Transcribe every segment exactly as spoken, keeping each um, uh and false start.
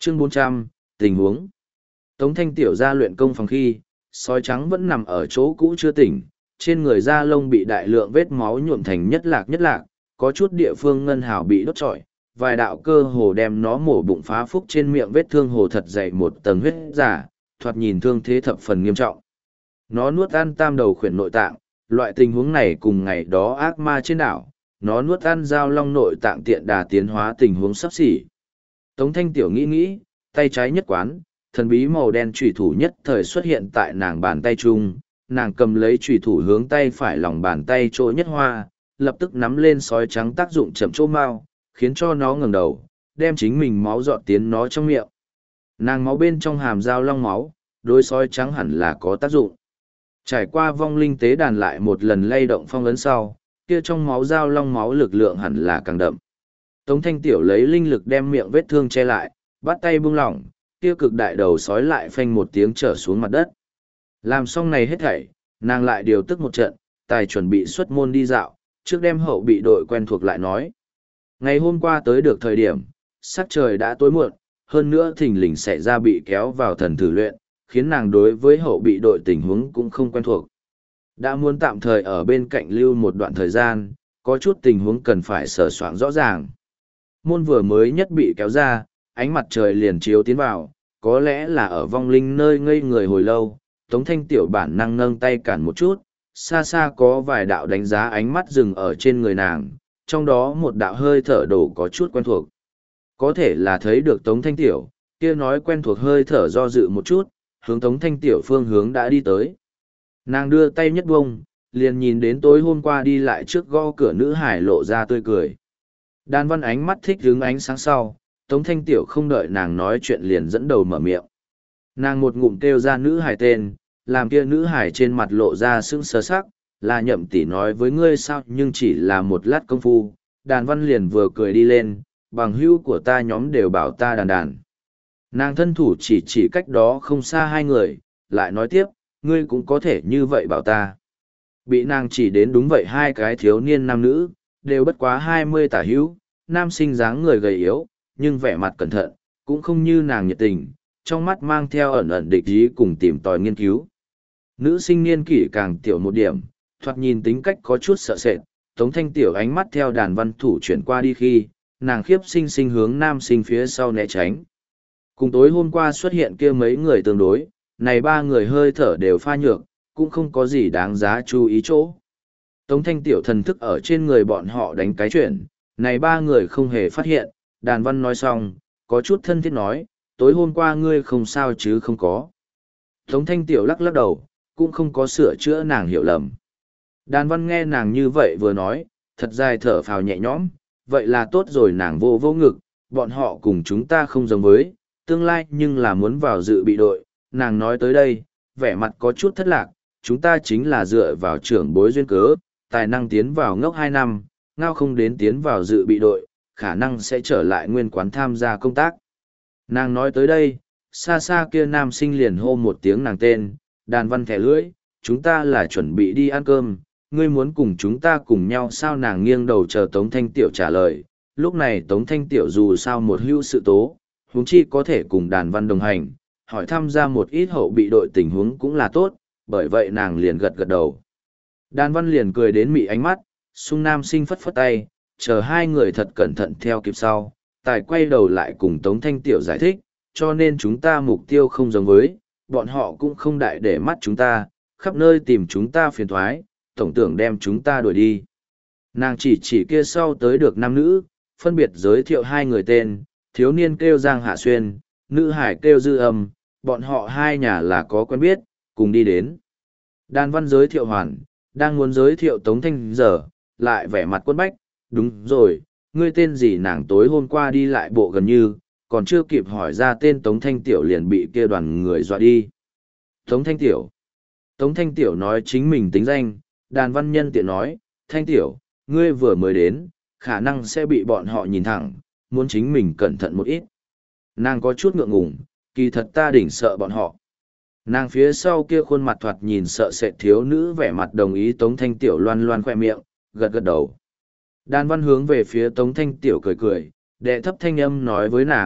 Chương bốn trăm, tình huống. Tống Thanh Tiểu ra luyện công phòng khi, sói trắng vẫn nằm ở chỗ cũ chưa tỉnh, trên người da lông bị đại lượng vết máu nhuộm thành nhất lạc nhất lạc, có chút địa phương ngân hào bị đốt trọi, vài đạo cơ hồ đem nó mổ bụng phá phúc trên miệng vết thương hồ thật dày một tầng huyết giả, thoạt nhìn thương thế thập phần nghiêm trọng. Nó nuốt ăn tam đầu khuyển nội tạng, loại tình huống này cùng ngày đó ác ma trên đảo, nó nuốt ăn dao long nội tạng tiện đà tiến hóa tình huống sắp xỉ. Tống Thanh Tiểu nghĩ nghĩ, tay trái nhất quán, thần bí màu đen chủy thủ nhất thời xuất hiện tại nàng bàn tay chung, nàng cầm lấy chủy thủ hướng tay phải lòng bàn tay chỗ nhất hoa, lập tức nắm lên sói trắng tác dụng chậm chỗ mau, khiến cho nó ngẩng đầu, đem chính mình máu dọn tiến nó trong miệng. Nàng máu bên trong hàm dao long máu, đối sói trắng hẳn là có tác dụng. Trải qua vong linh tế đàn lại một lần lay động phong ấn sau, kia trong máu dao long máu lực lượng hẳn là càng đậm. Tống Thanh Tiểu lấy linh lực đem miệng vết thương che lại, bắt tay buông lỏng, kia cực đại đầu sói lại phanh một tiếng trở xuống mặt đất. Làm xong này hết thảy, nàng lại điều tức một trận, tài chuẩn bị xuất môn đi dạo, trước đem hậu bị đội quen thuộc lại nói. Ngày hôm qua tới được thời điểm, sắc trời đã tối muộn, hơn nữa thình lình xảy ra bị kéo vào thần thử luyện, khiến nàng đối với hậu bị đội tình huống cũng không quen thuộc. Đã muốn tạm thời ở bên cạnh lưu một đoạn thời gian, có chút tình huống cần phải sửa soạn rõ ràng. Môn vừa mới nhất bị kéo ra, ánh mặt trời liền chiếu tiến vào, có lẽ là ở vong linh nơi ngây người hồi lâu, Tống Thanh Tiểu bản năng nâng tay cản một chút, xa xa có vài đạo đánh giá ánh mắt dừng ở trên người nàng, trong đó một đạo hơi thở đổ có chút quen thuộc. Có thể là thấy được Tống Thanh Tiểu, kia nói quen thuộc hơi thở do dự một chút, hướng Tống Thanh Tiểu phương hướng đã đi tới. Nàng đưa tay nhất bông, liền nhìn đến tối hôm qua đi lại trước gõ cửa nữ hải lộ ra tươi cười. Đan Văn ánh mắt thích hướng ánh sáng sau, Tống Thanh Tiểu không đợi nàng nói chuyện liền dẫn đầu mở miệng. Nàng một ngụm kêu ra nữ hải tên, làm kia nữ hải trên mặt lộ ra sững sờ sắc, là Nhậm tỷ nói với ngươi sao, nhưng chỉ là một lát công phu, Đàn Văn liền vừa cười đi lên, bằng hữu của ta nhóm đều bảo ta đàn đàn. Nàng thân thủ chỉ chỉ cách đó không xa hai người, lại nói tiếp, ngươi cũng có thể như vậy bảo ta. Bị nàng chỉ đến đúng vậy hai cái thiếu niên nam nữ, đều bất quá hai mươi tả hữu, nam sinh dáng người gầy yếu, nhưng vẻ mặt cẩn thận, cũng không như nàng nhiệt tình, trong mắt mang theo ẩn ẩn địch ý cùng tìm tòi nghiên cứu. Nữ sinh niên kỷ càng tiểu một điểm, thoạt nhìn tính cách có chút sợ sệt, Tống Thanh Tiểu ánh mắt theo Đàn Văn thủ chuyển qua đi khi, nàng khiếp sinh sinh hướng nam sinh phía sau né tránh. Cùng tối hôm qua xuất hiện kia mấy người tương đối, này ba người hơi thở đều pha nhược, cũng không có gì đáng giá chú ý chỗ. Tống Thanh Tiểu thần thức ở trên người bọn họ đánh cái chuyển, này ba người không hề phát hiện, Đàn Văn nói xong, có chút thân thiết nói, tối hôm qua ngươi không sao chứ không có. Tống Thanh Tiểu lắc lắc đầu, cũng không có sửa chữa nàng hiểu lầm. Đàn Văn nghe nàng như vậy vừa nói, thật dài thở phào nhẹ nhõm, vậy là tốt rồi, nàng vô vô ngực, bọn họ cùng chúng ta không giống với, tương lai nhưng là muốn vào dự bị đội, nàng nói tới đây, vẻ mặt có chút thất lạc, chúng ta chính là dựa vào trưởng bối duyên cớ, tài năng tiến vào ngốc hai năm, ngao không đến tiến vào dự bị đội, khả năng sẽ trở lại nguyên quán tham gia công tác. Nàng nói tới đây, xa xa kia nam sinh liền hô một tiếng nàng tên, Đàn Văn thẻ lưỡi, chúng ta là chuẩn bị đi ăn cơm, ngươi muốn cùng chúng ta cùng nhau sao? Nàng nghiêng đầu chờ Tống Thanh Tiểu trả lời, lúc này Tống Thanh Tiểu dù sao một hữu sự tố, huống chi có thể cùng Đàn Văn đồng hành, hỏi thăm ra một ít hậu bị đội tình huống cũng là tốt, bởi vậy nàng liền gật gật đầu. Đàn Văn liền cười đến mị ánh mắt, sung nam sinh phất phất tay, chờ hai người thật cẩn thận theo kịp sau, tài quay đầu lại cùng Tống Thanh Tiểu giải thích, cho nên chúng ta mục tiêu không giống với, bọn họ cũng không đại để mắt chúng ta, khắp nơi tìm chúng ta phiền thoái, tổng tưởng đem chúng ta đuổi đi. Nàng chỉ chỉ kia sau tới được nam nữ, phân biệt giới thiệu hai người tên, thiếu niên kêu Giang Hạ Xuyên, nữ hải kêu Dư Âm, bọn họ hai nhà là có quen biết, cùng đi đến. Đàn Văn giới thiệu hoàn, đang muốn giới thiệu Tống Thanh giờ, lại vẻ mặt quất bách, đúng rồi, ngươi tên gì? Nàng tối hôm qua đi lại bộ gần như, còn chưa kịp hỏi ra tên Tống Thanh Tiểu liền bị kia đoàn người dọa đi. Tống Thanh Tiểu. Tống Thanh Tiểu nói chính mình tính danh, Đàn Văn nhân tiện nói, Thanh Tiểu, ngươi vừa mới đến, khả năng sẽ bị bọn họ nhìn thẳng, muốn chính mình cẩn thận một ít. Nàng có chút ngượng ngùng, kỳ thật ta đỉnh sợ bọn họ. Nàng phía sau kia khuôn mặt thoạt nhìn sợ sệt thiếu nữ vẻ mặt đồng ý. Tống Thanh Tiểu loan loan khoe miệng, gật gật đầu. Đàn Văn hướng về phía Tống Thanh Tiểu cười cười, đệ thấp thanh âm nói với nàng,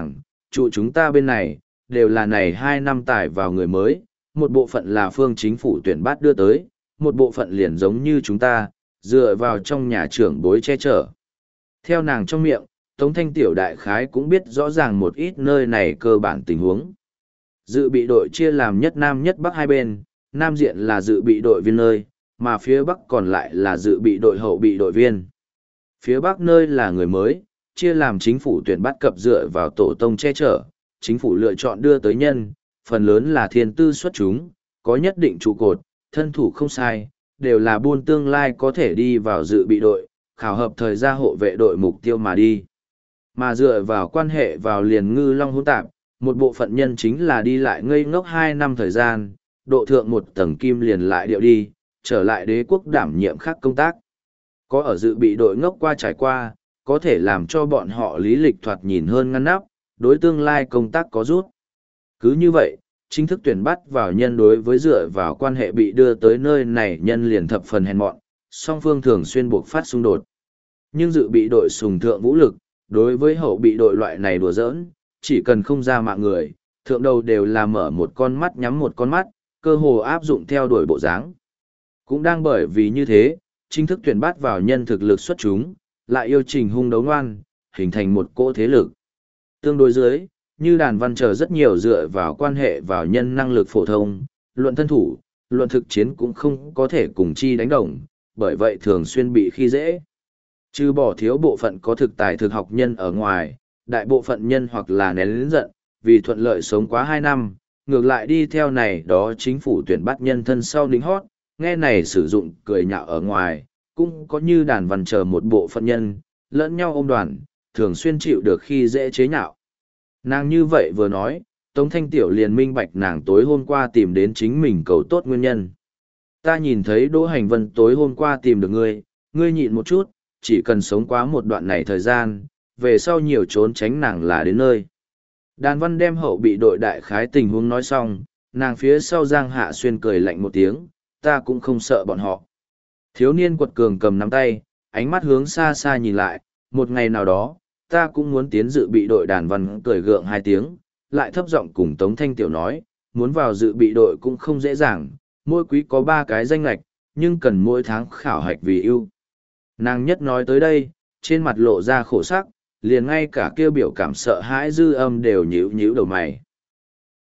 trụ chúng ta bên này, đều là này hai năm tải vào người mới, một bộ phận là phương chính phủ tuyển bát đưa tới, một bộ phận liền giống như chúng ta, dựa vào trong nhà trưởng bối che chở. Theo nàng trong miệng, Tống Thanh Tiểu đại khái cũng biết rõ ràng một ít nơi này cơ bản tình huống. Dự bị đội chia làm nhất Nam nhất Bắc hai bên, Nam diện là dự bị đội viên nơi, mà phía Bắc còn lại là dự bị đội hậu bị đội viên. Phía Bắc nơi là người mới, chia làm chính phủ tuyển bắt cập dựa vào tổ tông che chở, chính phủ lựa chọn đưa tới nhân, phần lớn là thiên tư xuất chúng, có nhất định trụ cột, thân thủ không sai, đều là buôn tương lai có thể đi vào dự bị đội, khảo hợp thời gia hộ vệ đội mục tiêu mà đi. Mà dựa vào quan hệ vào liền ngư long hỗn tạp, một bộ phận nhân chính là đi lại ngây ngốc hai năm thời gian, độ thượng một tầng kim liền lại điệu đi, trở lại đế quốc đảm nhiệm khác công tác. Có ở dự bị đội ngốc qua trải qua, có thể làm cho bọn họ lý lịch thoạt nhìn hơn ngăn nắp, đối tương lai công tác có rút. Cứ như vậy, chính thức tuyển bắt vào nhân đối với dựa vào quan hệ bị đưa tới nơi này nhân liền thập phần hèn mọn, song phương thường xuyên buộc phát xung đột. Nhưng dự bị đội sùng thượng vũ lực, đối với hậu bị đội loại này đùa giỡn, chỉ cần không ra mạng người, thượng đầu đều là mở một con mắt nhắm một con mắt, cơ hồ áp dụng theo đuổi bộ dáng. Cũng đang bởi vì như thế, chính thức tuyển bắt vào nhân thực lực xuất chúng, lại yêu trình hung đấu ngoan, hình thành một cỗ thế lực. Tương đối dưới, như đàn văn chờ rất nhiều dựa vào quan hệ vào nhân năng lực phổ thông, luận thân thủ, luận thực chiến cũng không có thể cùng chi đánh đồng, bởi vậy thường xuyên bị khi dễ. Trừ bỏ thiếu bộ phận có thực tài thực học nhân ở ngoài, đại bộ phận nhân hoặc là nén lĩnh giận, vì thuận lợi sống quá hai năm, ngược lại đi theo này đó chính phủ tuyển bắt nhân thân sau lính hót, nghe này sử dụng cười nhạo ở ngoài, cũng có như đàn văn chờ một bộ phận nhân, lẫn nhau ôm đoàn, thường xuyên chịu được khi dễ chế nhạo. Nàng như vậy vừa nói, Tống Thanh Tiểu liền minh bạch nàng tối hôm qua tìm đến chính mình cầu tốt nguyên nhân. Ta nhìn thấy Đỗ Hành Vân tối hôm qua tìm được ngươi, ngươi nhịn một chút, chỉ cần sống quá một đoạn này thời gian, về sau nhiều trốn tránh nàng là đến nơi. Đàn văn đem hậu bị đội đại khái tình huống nói xong, nàng phía sau Giang Hạ Xuyên cười lạnh một tiếng, ta cũng không sợ bọn họ. Thiếu niên quật cường cầm nắm tay, ánh mắt hướng xa xa nhìn lại, một ngày nào đó, ta cũng muốn tiến dự bị đội. Đàn văn cười gượng hai tiếng, lại thấp giọng cùng Tống Thanh Tiểu nói, muốn vào dự bị đội cũng không dễ dàng, mỗi quý có ba cái danh lạch, nhưng cần mỗi tháng khảo hạch vì ưu. Nàng nhất nói tới đây, trên mặt lộ ra khổ sắc, liền ngay cả kêu biểu cảm sợ hãi dư âm đều nhíu nhíu đầu mày.